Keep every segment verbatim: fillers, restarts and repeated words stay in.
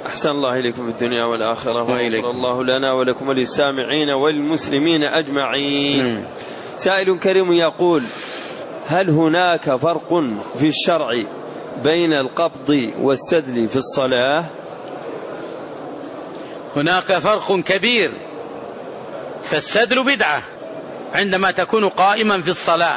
أحسن الله إليكم في الدنيا والآخرة، وغفر الله لنا ولكم وللسامعين والمسلمين أجمعين. م. سائل كريم يقول: هل هناك فرق في الشرع بين القبض والسدل في الصلاة؟ هناك فرق كبير، فالسدل بدعة عندما تكون قائما في الصلاة،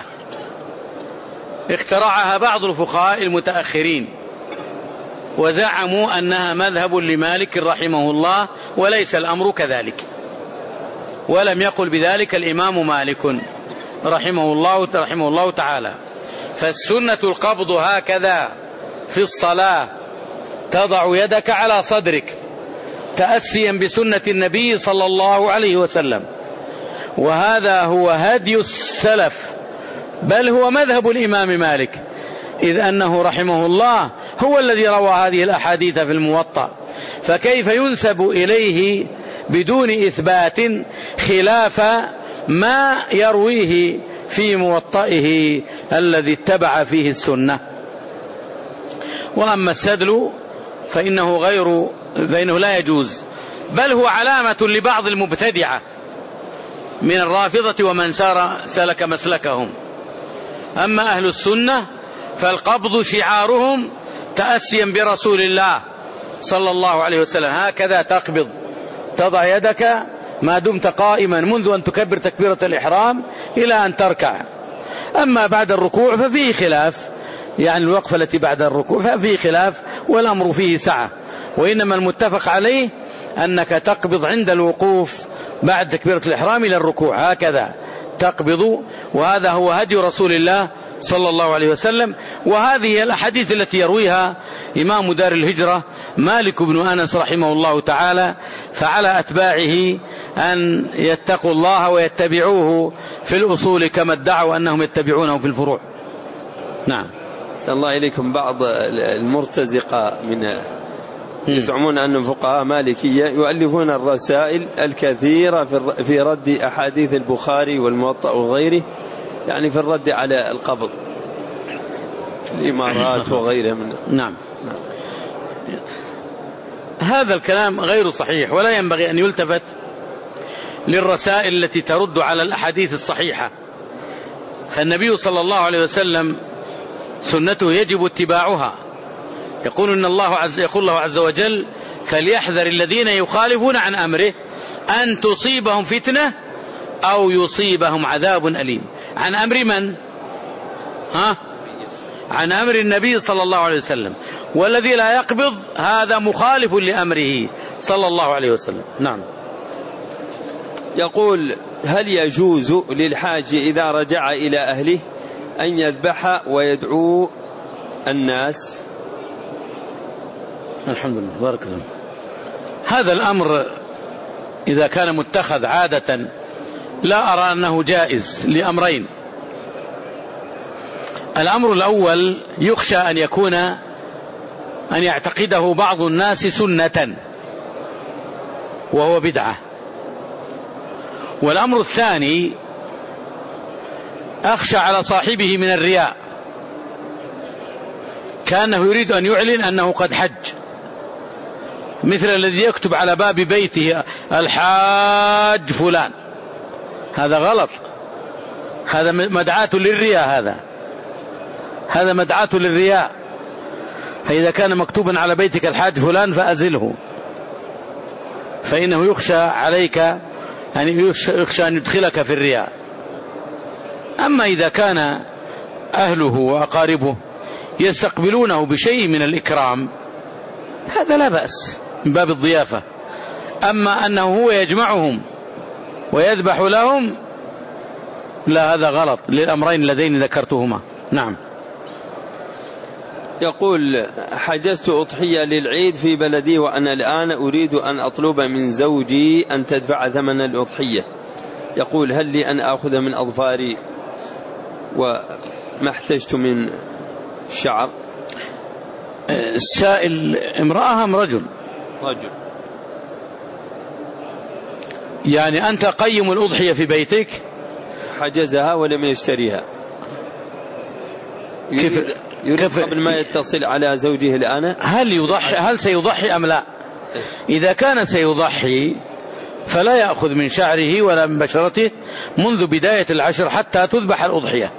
اخترعها بعض الفقهاء المتأخرين وزعموا أنها مذهب لمالك رحمه الله، وليس الأمر كذلك، ولم يقل بذلك الإمام مالك رحمه الله رحمه الله تعالى. فالسنة القبض هكذا في الصلاة، تضع يدك على صدرك تأسيا بسنة النبي صلى الله عليه وسلم، وهذا هو هدي السلف، بل هو مذهب الإمام مالك، إذ أنه رحمه الله هو الذي روى هذه الأحاديث في الموطأ، فكيف ينسب إليه بدون إثبات خلاف ما يرويه في موطئه الذي اتبع فيه السنة؟ وأما السدل فإنه غير فإنه لا يجوز، بل هو علامة لبعض المبتدعة من الرافضة ومن سار سلك مسلكهم. أما أهل السنة فالقبض شعارهم تأسيا برسول الله صلى الله عليه وسلم، هكذا تقبض، تضع يدك ما دمت قائما منذ أن تكبر تكبيرة الإحرام إلى أن تركع. أما بعد الركوع ففيه خلاف، يعني الوقفة التي بعد الركوع ففيه خلاف والأمر فيه سعة، وإنما المتفق عليه أنك تقبض عند الوقوف بعد تكبيرة الإحرام إلى الركوع، هكذا تقبض، وهذا هو هدي رسول الله صلى الله عليه وسلم. وهذه الأحاديث التي يرويها إمام دار الهجرة مالك بن أنس رحمه الله تعالى، فعلى أتباعه أن يتقوا الله ويتبعوه في الأصول كما ادعوا أنهم يتبعونه في الفروع. نعم. أحسن الله إليكم. بعض المرتزقة من يزعمون أن فقهاء مالكية يؤلفون الرسائل الكثيرة في رد أحاديث البخاري والموطأ وغيره، يعني في الرد على القبض، الإمارات وغيرها من. نعم. نعم. هذا الكلام غير صحيح، ولا ينبغي أن يلتفت للرسائل التي ترد على الأحاديث الصحيحة، فالنبي صلى الله عليه وسلم سنته يجب اتباعها. يقول إن الله عز يقول الله عز وجل: فليحذر الذين يخالفون عن أمره أن تصيبهم فتنة أو يصيبهم عذاب أليم. عن أمر من؟ ها؟ عن أمر النبي صلى الله عليه وسلم، والذي لا يقبض هذا مخالف لأمره صلى الله عليه وسلم. نعم. يقول: هل يجوز للحاج إذا رجع إلى أهله أن يذبح ويدعو الناس؟ الحمد لله، بارك الله. هذا الأمر إذا كان متخذ عادة لا أرى أنه جائز لأمرين. الأمر الأول يخشى أن يكون أن يعتقده بعض الناس سنة وهو بدعة. والأمر الثاني أخشى على صاحبه من الرياء، كأنه يريد أن يعلن أنه قد حج، مثل الذي يكتب على باب بيته الحاج فلان، هذا غلط، هذا مدعاة للرياء، هذا هذا مدعاة للرياء. فإذا كان مكتوبا على بيتك الحاج فلان فأزله، فإنه يخشى عليك يعني يخشى أن يدخلك في الرياء. أما إذا كان أهله وأقاربه يستقبلونه بشيء من الإكرام هذا لا بأس من باب الضيافة. أما أنه هو يجمعهم ويذبح لهم لا، هذا غلط للأمرين اللذين ذكرتهما. نعم. يقول: حجزت أضحية للعيد في بلدي وأنا الآن أريد أن أطلب من زوجي أن تدفع ثمن الأضحية، يقول: هل لي أن أخذ من أظفاري وما احتجت من الشعر؟ السائل امرأة أم رجل؟ رجل. يعني أنت قيم الأضحية في بيتك؟ حجزها ولم يشتريها. كيف يريد قبل ما يتصل على زوجه الآن هل يضحي هل سيضحي أم لا؟ إذا كان سيضحي فلا يأخذ من شعره ولا من بشرته منذ بداية العشر حتى تذبح الأضحية،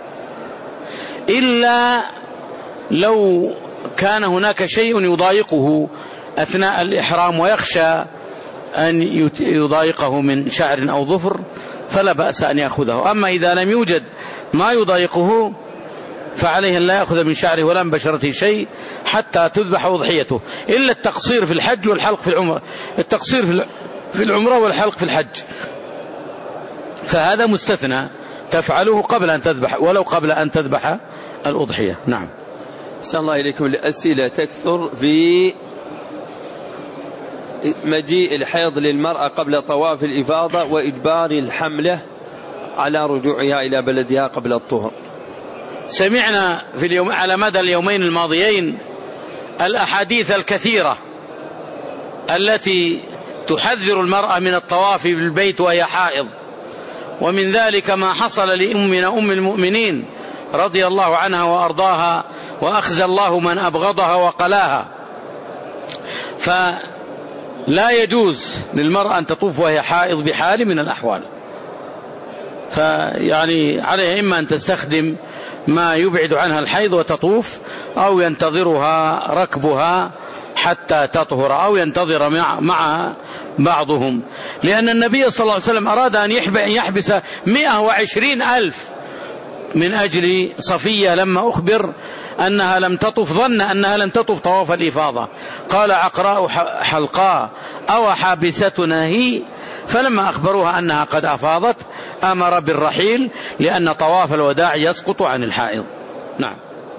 إلا لو كان هناك شيء يضايقه أثناء الإحرام ويخشى أن يضايقه من شعر أو ظفر فلا بأس أن يأخذه. أما إذا لم يوجد ما يضايقه فعليه أن لا يأخذ من شعره ولا من بشرته شيء حتى تذبح أضحيته، إلا التقصير في الحج والحلق في العمرة، التقصير في العمرة والحلق في الحج فهذا مستثنى تفعله قبل أن تذبح ولو قبل أن تذبح الأضحية. نعم. أحسن الله إليكم. الأسئلة تكثر في مجيء الحيض للمرأة قبل طواف الإفاضة وإجبار الحملة على رجوعها إلى بلدها قبل الطهر. سمعنا في اليوم على مدى اليومين الماضيين الأحاديث الكثيرة التي تحذر المرأة من الطواف بالبيت وهي حائض، ومن ذلك ما حصل لأمنا أم المؤمنين رضي الله عنها وأرضاها وأخزى الله من أبغضها وقلاها. فلا يجوز للمرأة أن تطوف وهي حائض بحال من الأحوال، فيعني عليها إما أن تستخدم ما يبعد عنها الحيض وتطوف، أو ينتظرها ركبها حتى تطهر، أو ينتظر مع بعضهم، لأن النبي صلى الله عليه وسلم أراد أن يحبس مئة وعشرين ألف من أجل صفية لما أخبر أنها لم تطف، ظن أنها لم تطف طواف الإفاضة، قال عقراء حلقاء أو حابستنا هي، فلما أخبروها أنها قد أفاضت أمر بالرحيل لأن طواف الوداع يسقط عن الحائض. نعم.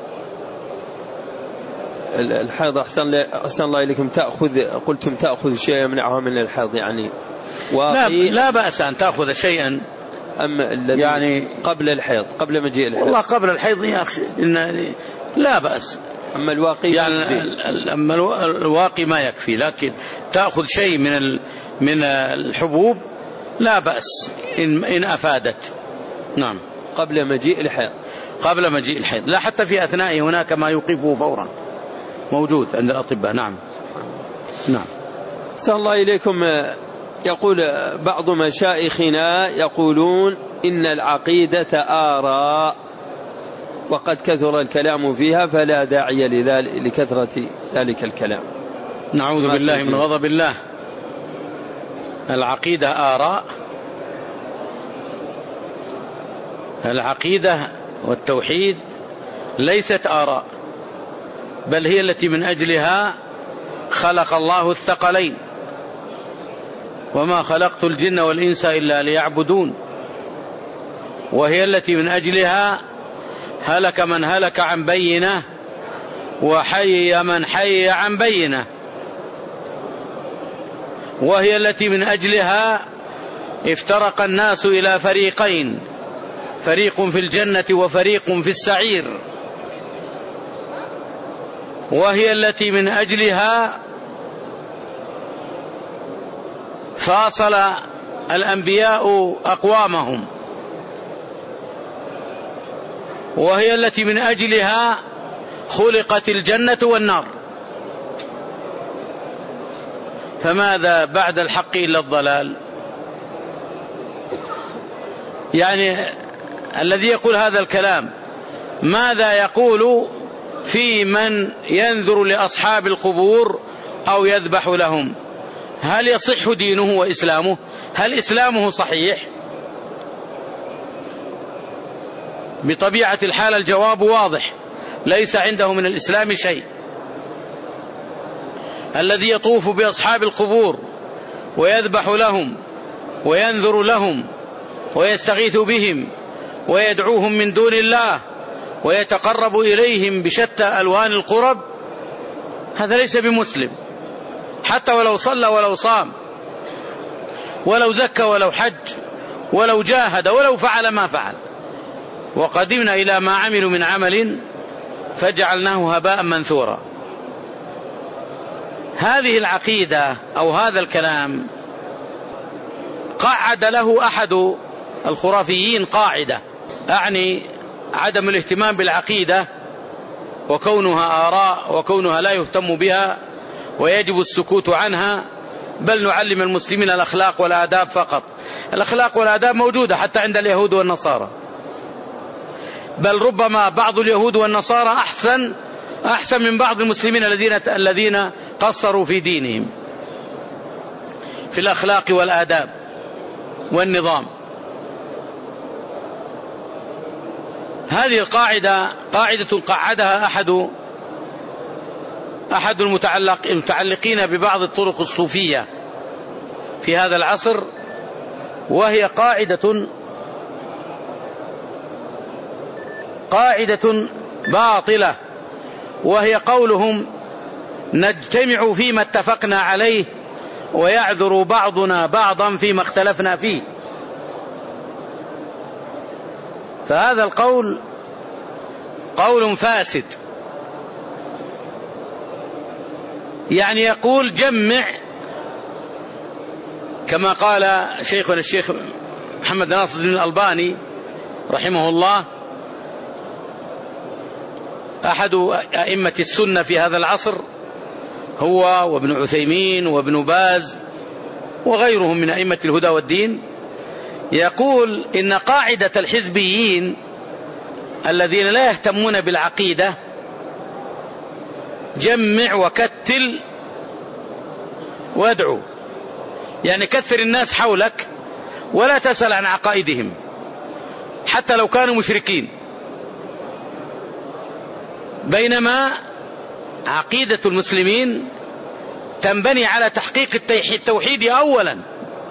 الحيض أحسن, أحسن الله إليكم تأخذ، قلتم تأخذ شيء يمنعها من الحيض، يعني لا, لا بأس أن تأخذ شيئا أما يعني قبل الحيض قبل مجيء الحيض. والله قبل الحيض يخشى إن لا بأس، أما الواقي يعني أما الواقي ما يكفي، لكن تأخذ شيء من من الحبوب لا بأس إن, إن أفادت. نعم. قبل مجيء الحيض قبل مجيء الحيض، لا حتى في أثنائه هناك ما يوقفه فورا موجود عند الأطباء. نعم. نعم. أحسن الله إليكم. يقول بعض مشايخنا يقولون إن العقيدة آراء وقد كثر الكلام فيها فلا داعي لذلك لكثرة ذلك الكلام. نعوذ بالله من غضب الله. العقيدة آراء، العقيدة والتوحيد ليست آراء، بل هي التي من أجلها خلق الله الثقلين، وما خلقت الجن والإنس إلا ليعبدون، وهي التي من أجلها هلك من هلك عن بينه وحي من حي عن بينه، وهي التي من أجلها افترق الناس إلى فريقين، فريق في الجنة وفريق في السعير، وهي التي من أجلها فاصل الأنبياء أقوامهم، وهي التي من أجلها خلقت الجنة والنار. فماذا بعد الحق إلا الضلال؟ يعني الذي يقول هذا الكلام ماذا يقول في من ينذر لأصحاب القبور أو يذبح لهم؟ هل يصح دينه وإسلامه؟ هل إسلامه صحيح؟ بطبيعة الحال الجواب واضح، ليس عنده من الإسلام شيء. الذي يطوف بأصحاب القبور ويذبح لهم وينذر لهم ويستغيث بهم ويدعوهم من دون الله ويتقرب إليهم بشتى ألوان القرب، هذا ليس بمسلم، حتى ولو صلى ولو صام ولو زكى ولو حج ولو جاهد ولو فعل ما فعل. وقدمنا إلى ما عملوا من عمل فجعلناه هباء منثورا. هذه العقيدة أو هذا الكلام قعد له أحد الخرافيين قاعدة، أعني عدم الاهتمام بالعقيدة وكونها آراء وكونها لا يهتم بها ويجب السكوت عنها، بل نعلم المسلمين الأخلاق والآداب فقط. الأخلاق والآداب موجودة حتى عند اليهود والنصارى، بل ربما بعض اليهود والنصارى أحسن أحسن من بعض المسلمين الذين الذين قصروا في دينهم في الأخلاق والآداب والنظام. هذه القاعدة قاعدة قعدها أحد أحد المتعلق المتعلقين ببعض الطرق الصوفية في هذا العصر، وهي قاعدة قاعدة باطلة، وهي قولهم: نجتمع فيما اتفقنا عليه ويعذر بعضنا بعضا فيما اختلفنا فيه. فهذا القول قول فاسد، يعني يقول جمع، كما قال شيخنا الشيخ محمد ناصر الدين الألباني رحمه الله أحد أئمة السنة في هذا العصر، هو وابن عثيمين وابن باز وغيرهم من أئمة الهدى والدين، يقول إن قاعدة الحزبيين الذين لا يهتمون بالعقيدة: جمع وكتل وادعو، يعني كثر الناس حولك ولا تسأل عن عقائدهم حتى لو كانوا مشركين، بينما عقيدة المسلمين تنبني على تحقيق التوحيد أولا،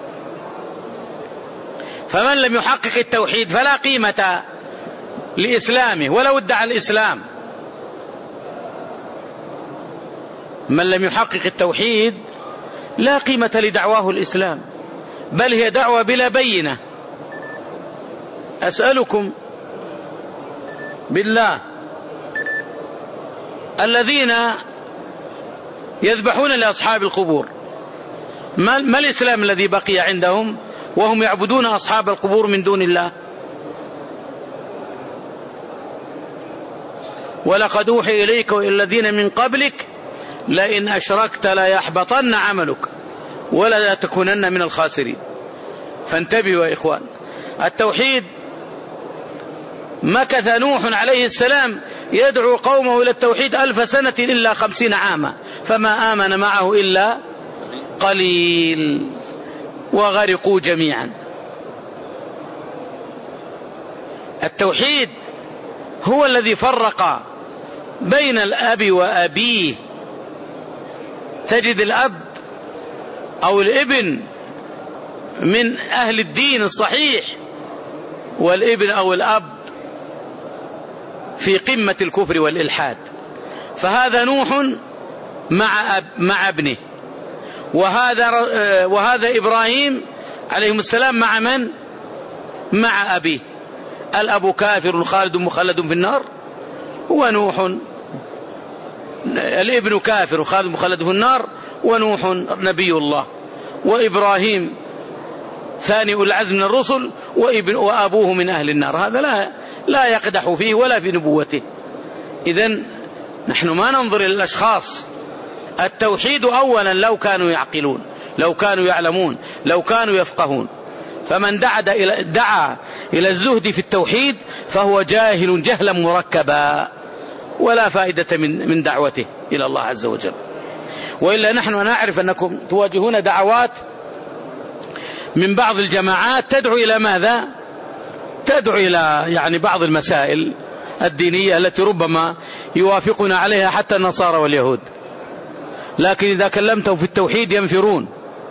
فمن لم يحقق التوحيد فلا قيمة لإسلامه ولو ادعى الإسلام. من لم يحقق التوحيد لا قيمة لدعواه الإسلام، بل هي دعوة بلا بينة. أسألكم بالله، الذين يذبحون لأصحاب القبور، ما الإسلام الذي بقي عندهم وهم يعبدون أصحاب القبور من دون الله؟ ولقد أوحي إليك وإلى الذين من قبلك لئن أشركت لا يحبطن عملك ولا تكونن من الخاسرين. فانتبهوا يا إخوان، التوحيد مكث نوح عليه السلام يدعو قومه إلى التوحيد ألف سنة إلا خمسين عاما، فما آمن معه إلا قليل وغرقوا جميعا. التوحيد هو الذي فرق بين الأب وأبيه. تجد الأب أو الابن من أهل الدين الصحيح، والابن أو الأب في قمة الكفر والإلحاد. فهذا نوح مع أب مع ابنه، وهذا وهذا إبراهيم عليه السلام مع من؟ مع أبيه. الأب كافر خالد مخلد في النار، ونوح الابن كافر خالد مخلد في النار، ونوح نبي الله، وإبراهيم ثاني أولي العزم من الرسل، وابن وأبوه من أهل النار. هذا لا لا يقدح فيه ولا في نبوته. إذن نحن ما ننظر إلى الأشخاص. التوحيد أولا لو كانوا يعقلون، لو كانوا يعلمون، لو كانوا يفقهون. فمن دعا إلى دعا إلى الزهد في التوحيد فهو جاهل جهلا مركبا، ولا فائدة من من دعوته إلى الله عز وجل. وإلا نحن نعرف أنكم تواجهون دعوات من بعض الجماعات تدعو إلى ماذا؟ تدعو إلى يعني بعض المسائل الدينية التي ربما يوافقنا عليها حتى النصارى واليهود، لكن إذا كلمتهم في التوحيد ينفرون.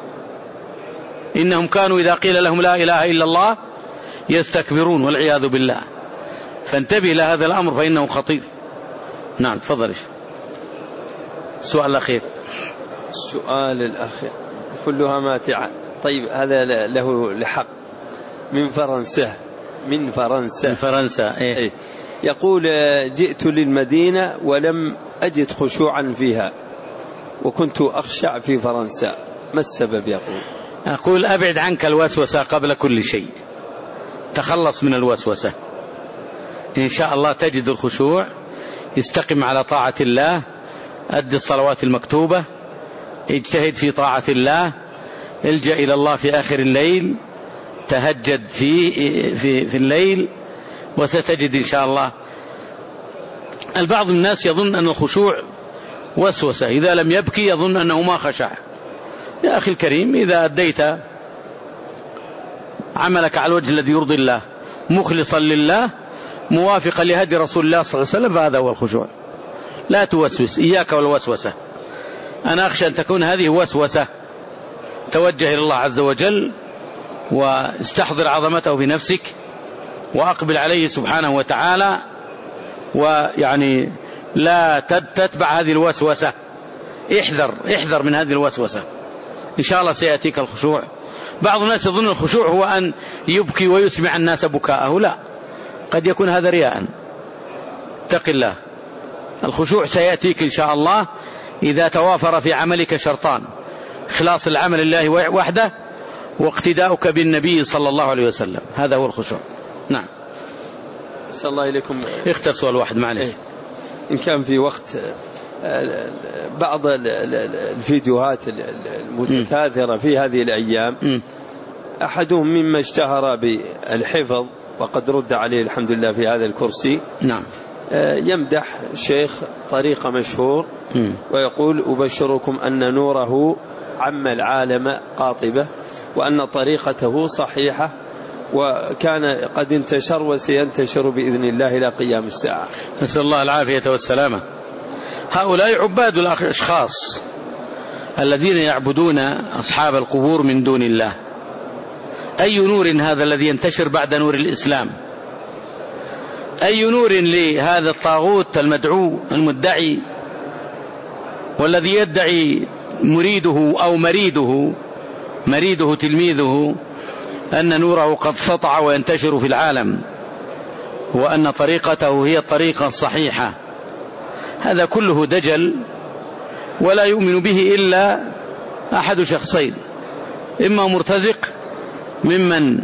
إنهم كانوا إذا قيل لهم لا إله إلا الله يستكبرون والعياذ بالله. فانتبه إلى هذا الأمر فإنه خطير. نعم تفضل. السؤال الأخير. السؤال الأخير كلها ماتعة. طيب هذا له لحق من فرنسا من فرنسا من فرنسا إيه؟ إيه. يقول: جئت للمدينة ولم أجد خشوعا فيها وكنت أخشع في فرنسا، ما السبب؟ يقول أقول: أبعد عنك الوسوسة قبل كل شيء، تخلص من الوسوسة، إن شاء الله تجد الخشوع. استقم على طاعة الله، أدي الصلوات المكتوبة، اجتهد في طاعة الله، الجأ إلى الله في آخر الليل، تهجد في, في, في الليل، وستجد إن شاء الله. البعض من الناس يظن أن الخشوع وسوسة، إذا لم يبكي يظن أنه ما خشع. يا أخي الكريم، إذا أديت عملك على الوجه الذي يرضي الله مخلصا لله موافقا لهدي رسول الله صلى الله عليه وسلم فهذا هو الخشوع. لا توسوس، إياك والوسوسة. أنا أخشى أن تكون هذه وسوسة. توجه إلى الله عز وجل واستحضر عظمته بنفسك وأقبل عليه سبحانه وتعالى، ويعني لا تتبع هذه الوسوسة. احذر احذر من هذه الوسوسة، إن شاء الله سيأتيك الخشوع. بعض الناس يظن الخشوع هو أن يبكي ويسمع الناس بكاءه، لا، قد يكون هذا رياء. اتق الله. الخشوع سيأتيك إن شاء الله إذا توافر في عملك شرطان: إخلاص العمل لله وحده، واقتداؤك بالنبي صلى الله عليه وسلم. هذا هو الخشوع. نعم. أسأل الله إليكم. اختر سؤال واحد معلش. إيه؟ إن كان في وقت بعض الفيديوهات المتكاثرة في هذه الأيام، م. أحدهم مما اشتهر بالحفظ وقد رد عليه الحمد لله في هذا الكرسي، نعم، يمدح شيخ طريقة مشهور م. ويقول: أبشركم أن نوره عم العالم قاطبة، وأن طريقته صحيحة، وكان قد انتشر وسينتشر بإذن الله إلى قيام الساعة. نسأل الله العافية والسلامة. هؤلاء عباد الأشخاص الذين يعبدون أصحاب القبور من دون الله. أي نور هذا الذي ينتشر بعد نور الإسلام؟ أي نور لهذا الطاغوت المدعو المدعي، والذي يدعي مريده أو مريده مريده تلميذه أن نوره قد سطع وينتشر في العالم، وأن طريقته هي الطريقة الصحيحة. هذا كله دجل، ولا يؤمن به إلا أحد شخصين: إما مرتزق ممن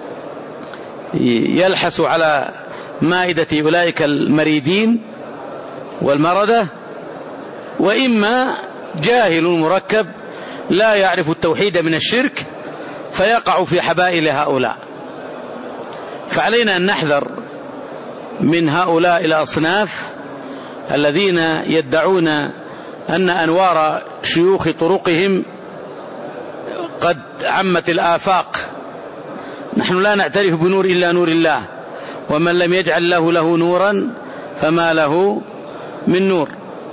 يلحس على مائدة أولئك المريدين والمردة، وإما جاهل مركب لا يعرف التوحيد من الشرك فيقع في حبائل هؤلاء. فعلينا أن نحذر من هؤلاء الأصناف الذين يدعون أن أنوار شيوخ طرقهم قد عمت الآفاق. نحن لا نعترف بنور إلا نور الله، ومن لم يجعل له له نورا فما له من نور.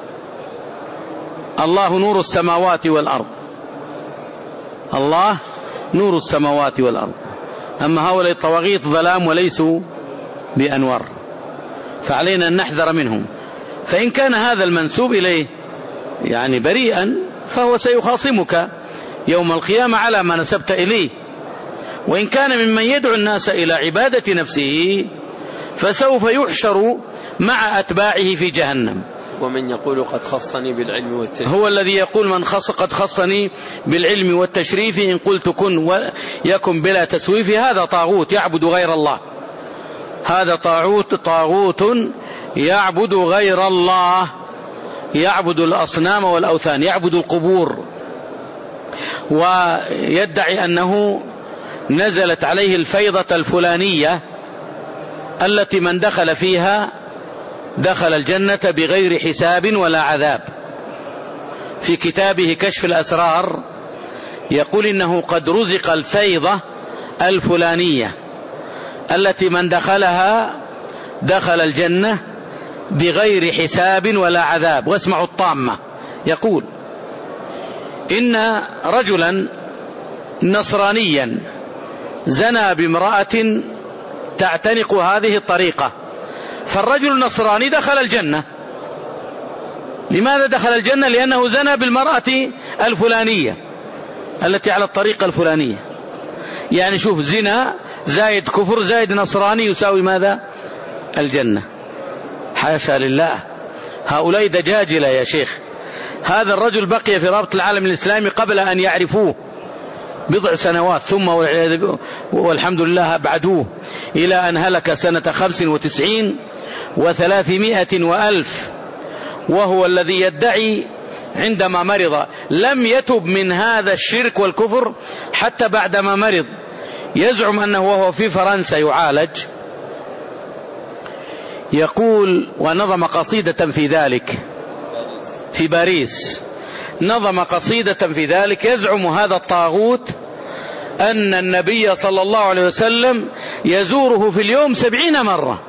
الله نور السماوات والأرض، الله نور السماوات والأرض. أما هؤلاء الطواغيت ظلام وليسوا بأنوار، فعلينا أن نحذر منهم. فإن كان هذا المنسوب إليه يعني بريئا فهو سيخاصمك يوم القيامة على ما نسبت إليه، وإن كان ممن يدعو الناس إلى عبادة نفسه فسوف يحشر مع أتباعه في جهنم. ومن يقول قد خصني بالعلم والتشريف، هو الذي يقول من خص قد خصني بالعلم والتشريف إن قلت كن ويكن بلا تسويف. هذا طاغوت يعبد غير الله، هذا طاغوت طاغوت يعبد غير الله، يعبد الأصنام والأوثان، يعبد القبور، ويدعي أنه نزلت عليه الفيضة الفلانية التي من دخل فيها دخل الجنة بغير حساب ولا عذاب. في كتابه كشف الأسرار يقول إنه قد رزق الفيضة الفلانية التي من دخلها دخل الجنة بغير حساب ولا عذاب. واسمعوا الطامة، يقول إن رجلا نصرانيا زنى بامرأة تعتنق هذه الطريقة، فالرجل النصراني دخل الجنة. لماذا دخل الجنة؟ لأنه زنى بالمرأة الفلانية التي على الطريقة الفلانية. يعني شوف، زنا زايد كفر زايد نصراني يساوي ماذا؟ الجنة. حاشا لله، هؤلاء دجاجلة يا شيخ. هذا الرجل بقي في رابطة العالم الإسلامي قبل أن يعرفوه بضع سنوات، ثم والحمد لله أبعدوه إلى أن هلك سنة خمس وتسعين وثلاثمائة وألف، وهو الذي يدعي عندما مرض لم يتب من هذا الشرك والكفر حتى بعدما مرض، يزعم أنه وهو في فرنسا يعالج، يقول ونظم قصيدة في ذلك في باريس، نظم قصيدة في ذلك يزعم هذا الطاغوت أن النبي صلى الله عليه وسلم يزوره في اليوم سبعين مرة.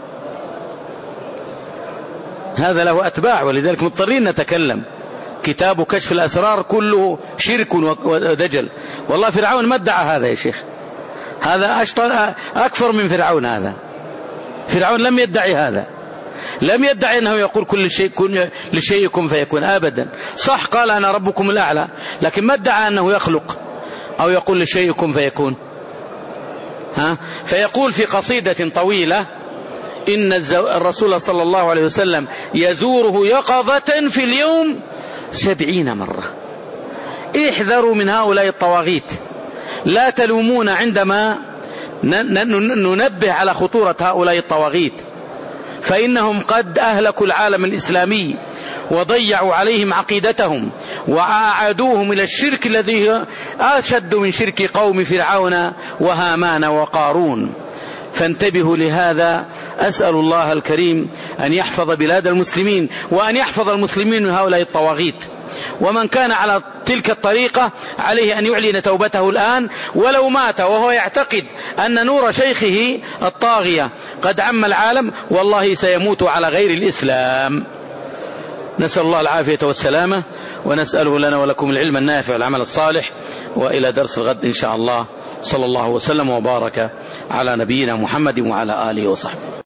هذا له أتباع، ولذلك مضطرين نتكلم. كتاب كشف الأسرار كله شرك ودجل. والله فرعون ما ادعى هذا يا شيخ، هذا أشطر أكثر من فرعون. هذا فرعون لم يدعي هذا، لم يدعي أنه يقول كل شيء كن لشيء كن فيكون أبدا. صح قال أنا ربكم الأعلى، لكن ما ادعى أنه يخلق أو يقول لشيء كن فيكون. ها؟ فيقول في قصيدة طويلة إن الرسول صلى الله عليه وسلم يزوره يقظة في اليوم سبعين مرة. احذروا من هؤلاء الطواغيت، لا تلومون عندما ننبه على خطورة هؤلاء الطواغيت، فإنهم قد أهلكوا العالم الإسلامي وضيعوا عليهم عقيدتهم وأعادوهم إلى الشرك الذي أشد من شرك قوم فرعون وهامان وقارون. فانتبهوا لهذا. أسأل الله الكريم أن يحفظ بلاد المسلمين وأن يحفظ المسلمين من هؤلاء الطواغيت، ومن كان على تلك الطريقة عليه أن يعلن توبته الآن، ولو مات وهو يعتقد أن نور شيخه الطاغية قد عم العالم والله سيموت على غير الإسلام. نسأل الله العافية والسلامة، ونسأله لنا ولكم العلم النافع والعمل الصالح. وإلى درس الغد إن شاء الله. صلى الله وسلم وبارك على نبينا محمد وعلى آله وصحبه.